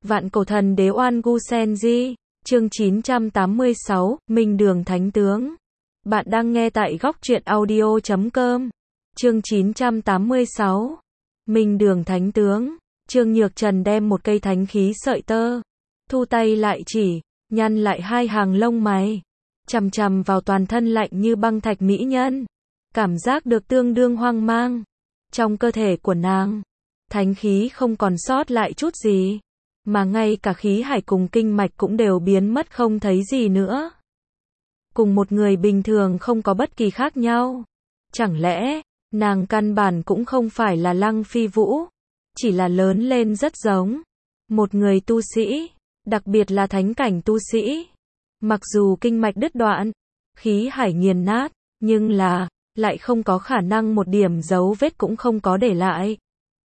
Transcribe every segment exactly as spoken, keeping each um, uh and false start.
Vạn cổ thần đế Oan Gu Senji, chương chín trăm tám mươi sáu, Minh Đường Thánh Tướng. Bạn đang nghe tại góc truyện audio chấm com. Chương chín trăm tám mươi sáu, Minh Đường Thánh Tướng. Trương Nhược Trần đem một cây thánh khí sợi tơ, thu tay lại chỉ, nhăn lại hai hàng lông mày, chằm chằm vào toàn thân lạnh như băng thạch mỹ nhân. Cảm giác được tương đương hoang mang. Trong cơ thể của nàng, thánh khí không còn sót lại chút gì, mà ngay cả khí hải cùng kinh mạch cũng đều biến mất không thấy gì nữa. Cùng một người bình thường không có bất kỳ khác nhau. Chẳng lẽ, nàng căn bản cũng không phải là Lăng Phi Vũ, chỉ là lớn lên rất giống một người tu sĩ, đặc biệt là thánh cảnh tu sĩ. Mặc dù kinh mạch đứt đoạn, khí hải nghiền nát, nhưng là, lại không có khả năng một điểm dấu vết cũng không có để lại.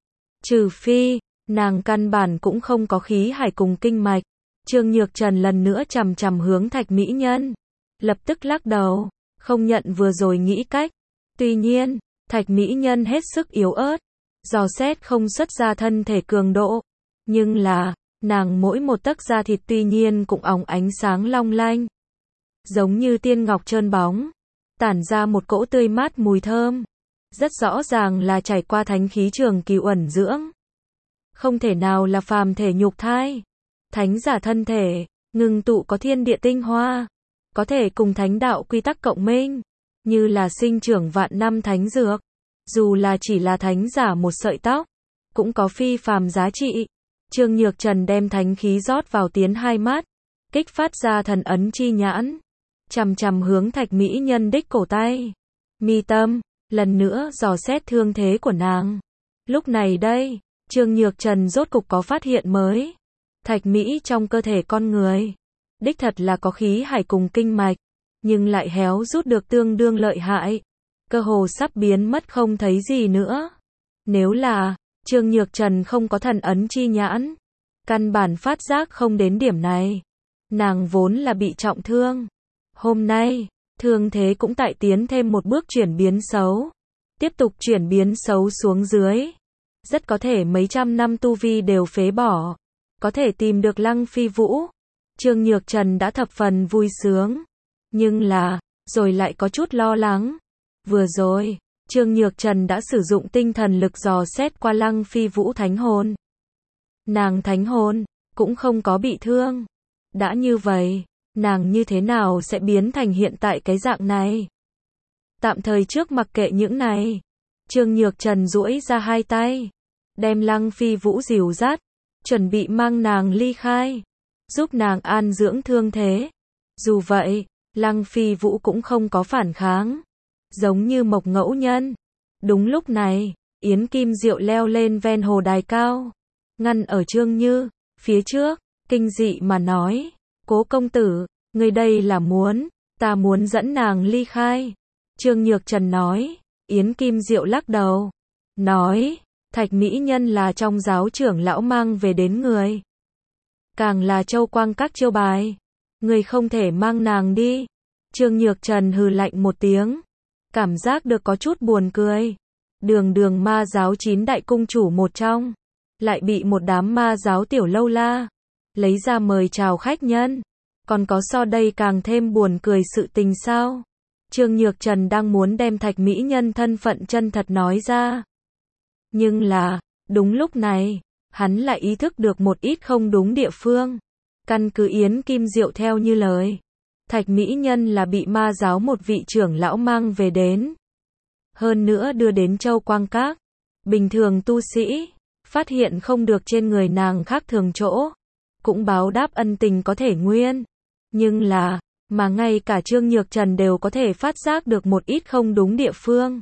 Trừ phi, nàng căn bản cũng không có khí hải cùng kinh mạch. Trương Nhược Trần lần nữa chằm chằm hướng thạch mỹ nhân, lập tức lắc đầu, không nhận vừa rồi nghĩ cách. Tuy nhiên, thạch mỹ nhân hết sức yếu ớt, dò xét không xuất ra thân thể cường độ, nhưng là, nàng mỗi một tấc da thịt tuy nhiên cũng óng ánh sáng long lanh, giống như tiên ngọc trơn bóng, tản ra một cỗ tươi mát mùi thơm, rất rõ ràng là trải qua thánh khí trường kỳ uẩn dưỡng. Không thể nào là phàm thể nhục thai. Thánh giả thân thể, ngưng tụ có thiên địa tinh hoa, có thể cùng thánh đạo quy tắc cộng minh, như là sinh trưởng vạn năm thánh dược. Dù là chỉ là thánh giả một sợi tóc, cũng có phi phàm giá trị. Trương Nhược Trần đem thánh khí rót vào tiến hai mắt, kích phát ra thần ấn chi nhãn, chằm chằm hướng thạch mỹ nhân đích cổ tay, mi tâm, lần nữa dò xét thương thế của nàng. Lúc này đây, Trương Nhược Trần rốt cục có phát hiện mới. Thạch mỹ trong cơ thể con người, đích thật là có khí hải cùng kinh mạch, nhưng lại héo rút được tương đương lợi hại, cơ hồ sắp biến mất không thấy gì nữa. Nếu là, Trương Nhược Trần không có thần ấn chi nhãn, căn bản phát giác không đến điểm này. Nàng vốn là bị trọng thương. Hôm nay, thương thế cũng tại tiến thêm một bước chuyển biến xấu. Tiếp tục chuyển biến xấu xuống dưới. Rất có thể mấy trăm năm tu vi đều phế bỏ. Có thể tìm được Lăng Phi Vũ. Trương Nhược Trần đã thập phần vui sướng. Nhưng là, rồi lại có chút lo lắng. Vừa rồi, Trương Nhược Trần đã sử dụng tinh thần lực dò xét qua Lăng Phi Vũ thánh hồn. Nàng thánh hồn, cũng không có bị thương. Đã như vậy, nàng như thế nào sẽ biến thành hiện tại cái dạng này? Tạm thời trước mặc kệ những này. Trương Nhược Trần duỗi ra hai tay, đem Lăng Phi Vũ dìu dắt, chuẩn bị mang nàng ly khai, giúp nàng an dưỡng thương thế. Dù vậy, Lăng Phi Vũ cũng không có phản kháng, giống như Mộc Ngẫu Nhân. Đúng lúc này, Yến Kim Diệu leo lên ven hồ đài cao, ngăn ở Trương Như phía trước, kinh dị mà nói: "Cố công tử, người đây là muốn, ta muốn dẫn nàng ly khai." Trương Nhược Trần nói. Yến Kim Diệu lắc đầu, nói: "Thạch mỹ nhân là trong giáo trưởng lão mang về đến người, càng là châu quang các chiêu bài, người không thể mang nàng đi." Trương Nhược Trần hừ lạnh một tiếng, cảm giác được có chút buồn cười. Đường đường ma giáo chín đại cung chủ một trong, lại bị một đám ma giáo tiểu lâu la lấy ra mời chào khách nhân. Còn có so đây càng thêm buồn cười sự tình sao? Trương Nhược Trần đang muốn đem thạch mỹ nhân thân phận chân thật nói ra. Nhưng là, đúng lúc này, hắn lại ý thức được một ít không đúng địa phương. Căn cứ Yến Kim Diệu theo như lời, thạch mỹ nhân là bị ma giáo một vị trưởng lão mang về đến. Hơn nữa đưa đến Châu Quang Các. Bình thường tu sĩ, phát hiện không được trên người nàng khác thường chỗ, cũng báo đáp ân tình có thể nguyên. Nhưng là, mà ngay cả Trương Nhược Trần đều có thể phát giác được một ít không đúng địa phương.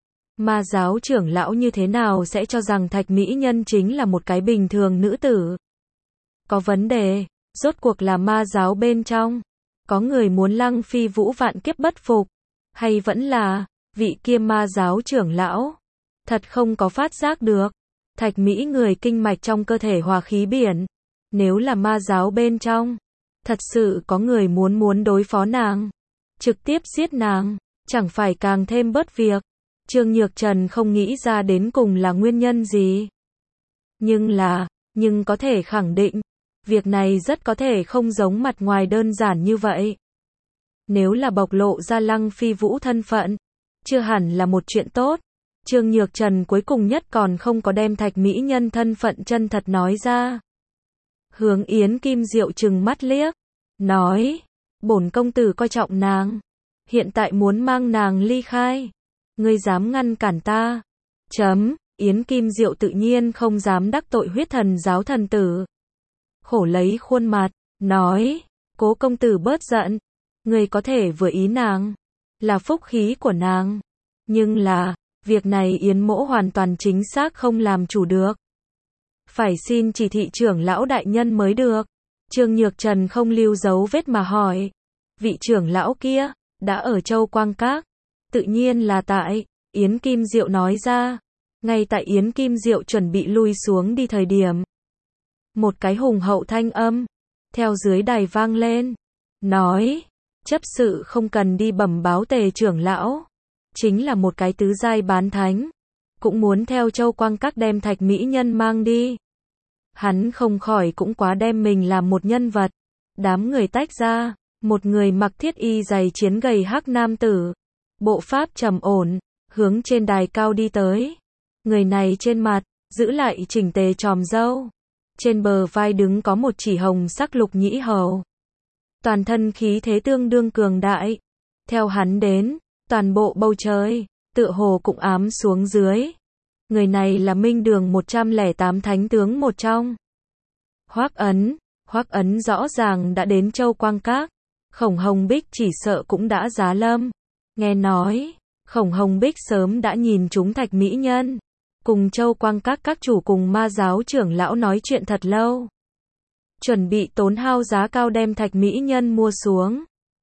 Ma giáo trưởng lão như thế nào sẽ cho rằng thạch mỹ nhân chính là một cái bình thường nữ tử? Có vấn đề, rốt cuộc là ma giáo bên trong, có người muốn Lăng Phi Vũ vạn kiếp bất phục, hay vẫn là vị kia ma giáo trưởng lão? Thật không có phát giác được. Thạch mỹ người kinh mạch trong cơ thể hòa khí biển. Nếu là ma giáo bên trong, thật sự có người muốn muốn đối phó nàng, trực tiếp giết nàng, chẳng phải càng thêm bớt việc. Trương Nhược Trần không nghĩ ra đến cùng là nguyên nhân gì. Nhưng là, nhưng có thể khẳng định, Việc này rất có thể không giống mặt ngoài đơn giản như vậy. Nếu là bộc lộ ra Lăng Phi Vũ thân phận, chưa hẳn là một chuyện tốt. Trương Nhược Trần cuối cùng nhất còn không có đem Thạch mỹ nhân thân phận chân thật nói ra. Hướng Yến Kim Diệu trừng mắt liếc, nói, bổn công tử coi trọng nàng, hiện tại muốn mang nàng ly khai, ngươi dám ngăn cản ta? Chấm, Yến Kim Diệu tự nhiên không dám đắc tội Huyết Thần giáo thần tử. Khổ lấy khuôn mặt, nói, Cố công tử bớt giận, ngươi có thể vừa ý nàng, là phúc khí của nàng, nhưng là, việc này Yến mỗ hoàn toàn chính xác không làm chủ được. Phải xin chỉ thị trưởng lão đại nhân mới được. Trương Nhược Trần không lưu dấu vết mà hỏi, vị trưởng lão kia, đã ở Châu Quang Các. Tự nhiên là tại, Yến Kim Diệu nói ra. Ngay tại Yến Kim Diệu chuẩn bị lui xuống đi thời điểm. Một cái hùng hậu thanh âm, theo dưới đài vang lên, nói, chấp sự không cần đi bẩm báo Tề trưởng lão. Chính là một cái tứ giai bán thánh, cũng muốn theo Châu Quang Các đem Thạch mỹ nhân mang đi. Hắn không khỏi cũng quá đem mình làm một nhân vật. Đám người tách ra, một người mặc thiết y dày chiến gầy hắc nam tử, bộ pháp trầm ổn, hướng trên đài cao đi tới. Người này trên mặt, giữ lại chỉnh tề chòm râu. Trên bờ vai đứng có một chỉ hồng sắc lục nhĩ hầu. Toàn thân khí thế tương đương cường đại. Theo hắn đến, toàn bộ bầu trời, tựa hồ cũng ám xuống dưới. Người này là Minh Đường một trăm lẻ tám thánh tướng một trong. Hoắc Ấn, Hoắc Ấn rõ ràng đã đến Châu Quang Các. Khổng Hồng Bích chỉ sợ cũng đã giá lâm. Nghe nói, Khổng Hồng Bích sớm đã nhìn trúng Thạch mỹ nhân. Cùng Châu Quang Các các chủ cùng ma giáo trưởng lão nói chuyện thật lâu. Chuẩn bị tốn hao giá cao đem Thạch mỹ nhân mua xuống.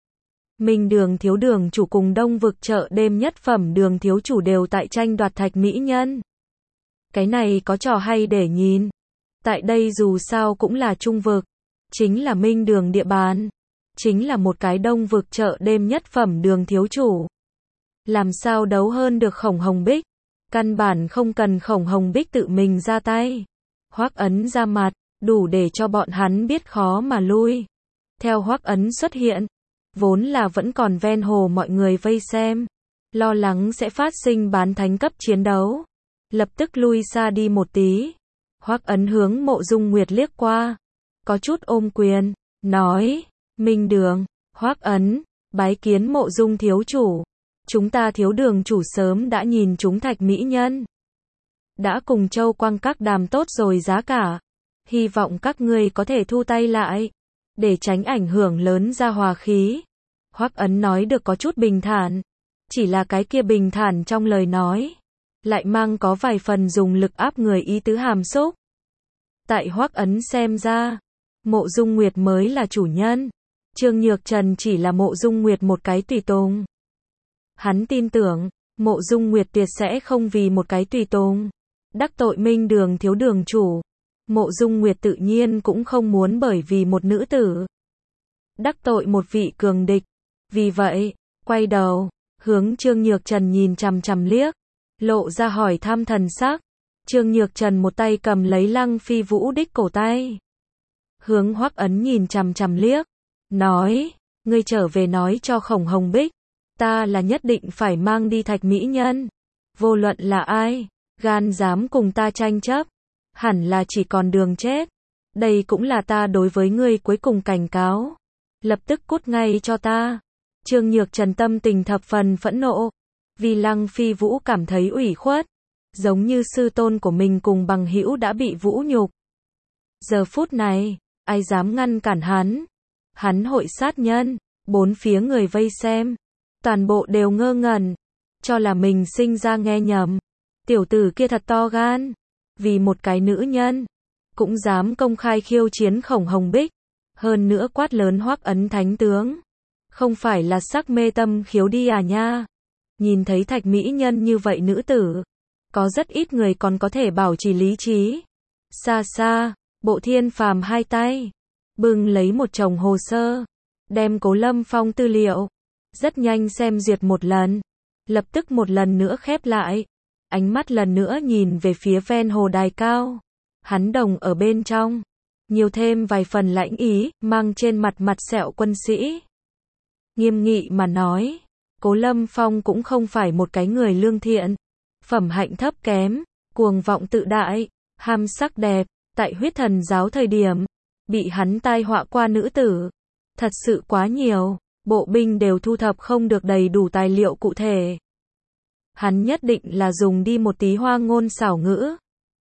Minh Đường thiếu đường chủ cùng Đông Vực chợ đêm nhất phẩm đường thiếu chủ đều tại tranh đoạt Thạch mỹ nhân. Cái này có trò hay để nhìn. Tại đây dù sao cũng là Trung Vực, chính là Minh Đường địa bàn, chính là một cái Đông Vực chợ đêm nhất phẩm đường thiếu chủ. Làm sao đấu hơn được Khổng Hồng Bích? Căn bản không cần Khổng Hồng Bích tự mình ra tay. Hoắc Ấn ra mặt, đủ để cho bọn hắn biết khó mà lui. Theo Hoắc Ấn xuất hiện, vốn là vẫn còn ven hồ mọi người vây xem, lo lắng sẽ phát sinh bán thánh cấp chiến đấu. Lập tức lui xa đi một tí. Hoắc Ấn hướng Mộ Dung Nguyệt liếc qua, có chút ôm quyền, nói, Minh Đường, Hoắc Ấn, bái kiến Mộ Dung thiếu chủ. Chúng ta thiếu đường chủ sớm đã nhìn chúng Thạch mỹ nhân. Đã cùng Châu Quang Các đàm tốt rồi giá cả. Hy vọng các ngươi có thể thu tay lại, để tránh ảnh hưởng lớn ra hòa khí. Hoắc Ấn nói được có chút bình thản. Chỉ là cái kia bình thản trong lời nói, lại mang có vài phần dùng lực áp người ý tứ hàm xúc. Tại Hoắc Ấn xem ra, Mộ Dung Nguyệt mới là chủ nhân. Trương Nhược Trần chỉ là Mộ Dung Nguyệt một cái tùy tùng. Hắn tin tưởng, Mộ Dung Nguyệt tuyệt sẽ không vì một cái tùy tùng đắc tội Minh Đường thiếu đường chủ. Mộ Dung Nguyệt tự nhiên cũng không muốn bởi vì một nữ tử đắc tội một vị cường địch. Vì vậy, quay đầu, hướng Trương Nhược Trần nhìn chằm chằm liếc, lộ ra hỏi thăm thần sắc. Trương Nhược Trần một tay cầm lấy Lăng Phi Vũ đích cổ tay, hướng Hoắc Ấn nhìn chằm chằm liếc, nói, ngươi trở về nói cho Khổng Hồng Bích, ta là nhất định phải mang đi Thạch mỹ nhân. Vô luận là ai, gan dám cùng ta tranh chấp, hẳn là chỉ còn đường chết. Đây cũng là ta đối với ngươi cuối cùng cảnh cáo. Lập tức cút ngay cho ta. Trương Nhược Trần tâm tình thập phần phẫn nộ, vì Lăng Phi Vũ cảm thấy ủy khuất, giống như sư tôn của mình cùng bằng hữu đã bị vũ nhục. Giờ phút này, ai dám ngăn cản hắn? Hắn hội sát nhân. Bốn phía người vây xem, toàn bộ đều ngơ ngẩn, cho là mình sinh ra nghe nhầm. Tiểu tử kia thật to gan, vì một cái nữ nhân, cũng dám công khai khiêu chiến Khổng Hồng Bích, hơn nữa quát lớn Hoắc Ấn thánh tướng. Không phải là sắc mê tâm khiếu đi à nha. Nhìn thấy Thạch mỹ nhân như vậy nữ tử, có rất ít người còn có thể bảo trì lý trí. Xa xa, Bộ Thiên Phàm hai tay bưng lấy một chồng hồ sơ, đem Cố Lâm Phong tư liệu rất nhanh xem duyệt một lần, lập tức một lần nữa khép lại, ánh mắt lần nữa nhìn về phía ven hồ đài cao. Hắn đồng ở bên trong, nhiều thêm vài phần lãnh ý, mang trên mặt mặt sẹo quân sĩ. Nghiêm nghị mà nói, Cố Lâm Phong cũng không phải một cái người lương thiện, phẩm hạnh thấp kém, cuồng vọng tự đại, ham sắc đẹp, tại huyết thần giáo thời điểm, bị hắn tai họa qua nữ tử. Thật sự quá nhiều, bộ binh đều thu thập không được đầy đủ tài liệu cụ thể. Hắn nhất định là dùng đi một tí hoa ngôn xảo ngữ,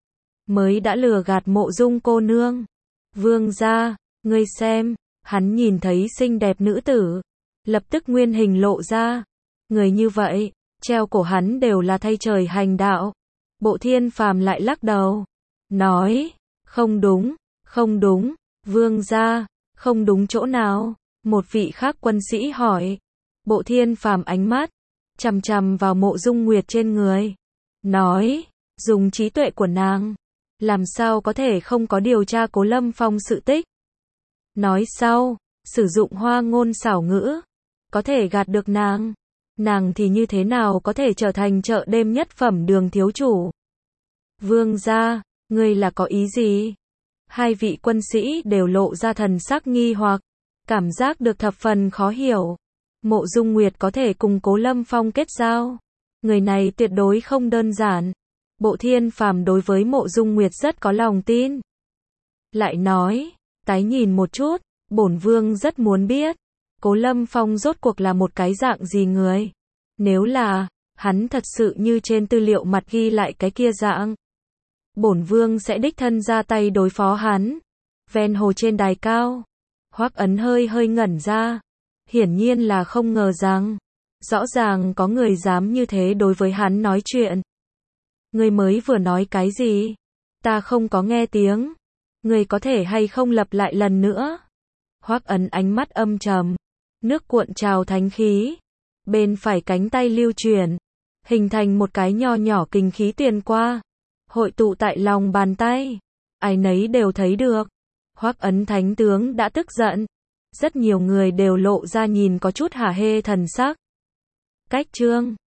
mới đã lừa gạt Mộ Dung cô nương. Vương gia, ngươi xem, hắn nhìn thấy xinh đẹp nữ tử, lập tức nguyên hình lộ ra. Người như vậy, treo cổ hắn đều là thay trời hành đạo. Bộ Thiên Phàm lại lắc đầu, nói, không đúng, không đúng, vương gia, không đúng chỗ nào? Một vị khác quân sĩ hỏi. Bộ Thiên Phàm ánh mắt chằm chằm vào Mộ Dung Nguyệt trên người, nói, dùng trí tuệ của nàng, làm sao có thể không có điều tra Cố Lâm Phong sự tích. Nói sau, sử dụng hoa ngôn xảo ngữ, có thể gạt được nàng, nàng thì như thế nào có thể trở thành chợ đêm nhất phẩm Đường thiếu chủ? Vương gia, ngươi là có ý gì? Hai vị quân sĩ đều lộ ra thần sắc nghi hoặc, cảm giác được thập phần khó hiểu. Mộ Dung Nguyệt có thể cùng Cố Lâm Phong kết giao, người này tuyệt đối không đơn giản. Bộ Thiên Phàm đối với Mộ Dung Nguyệt rất có lòng tin. Lại nói, tái nhìn một chút, bổn vương rất muốn biết, Cố Lâm Phong rốt cuộc là một cái dạng gì người? Nếu là, hắn thật sự như trên tư liệu mặt ghi lại cái kia dạng, bổn vương sẽ đích thân ra tay đối phó hắn. Ven hồ trên đài cao, Hoắc Ấn hơi hơi ngẩn ra, hiển nhiên là không ngờ rằng, rõ ràng có người dám như thế đối với hắn nói chuyện. Ngươi mới vừa nói cái gì? Ta không có nghe tiếng. Ngươi có thể hay không lặp lại lần nữa? Hoắc Ấn ánh mắt âm trầm, nước cuộn trào thánh khí, bên phải cánh tay lưu chuyển, hình thành một cái nho nhỏ kình khí tiền qua, hội tụ tại lòng bàn tay. Ai nấy đều thấy được, Hoắc Ấn thánh tướng đã tức giận. Rất nhiều người đều lộ ra nhìn có chút hả hê thần sắc. Cách chương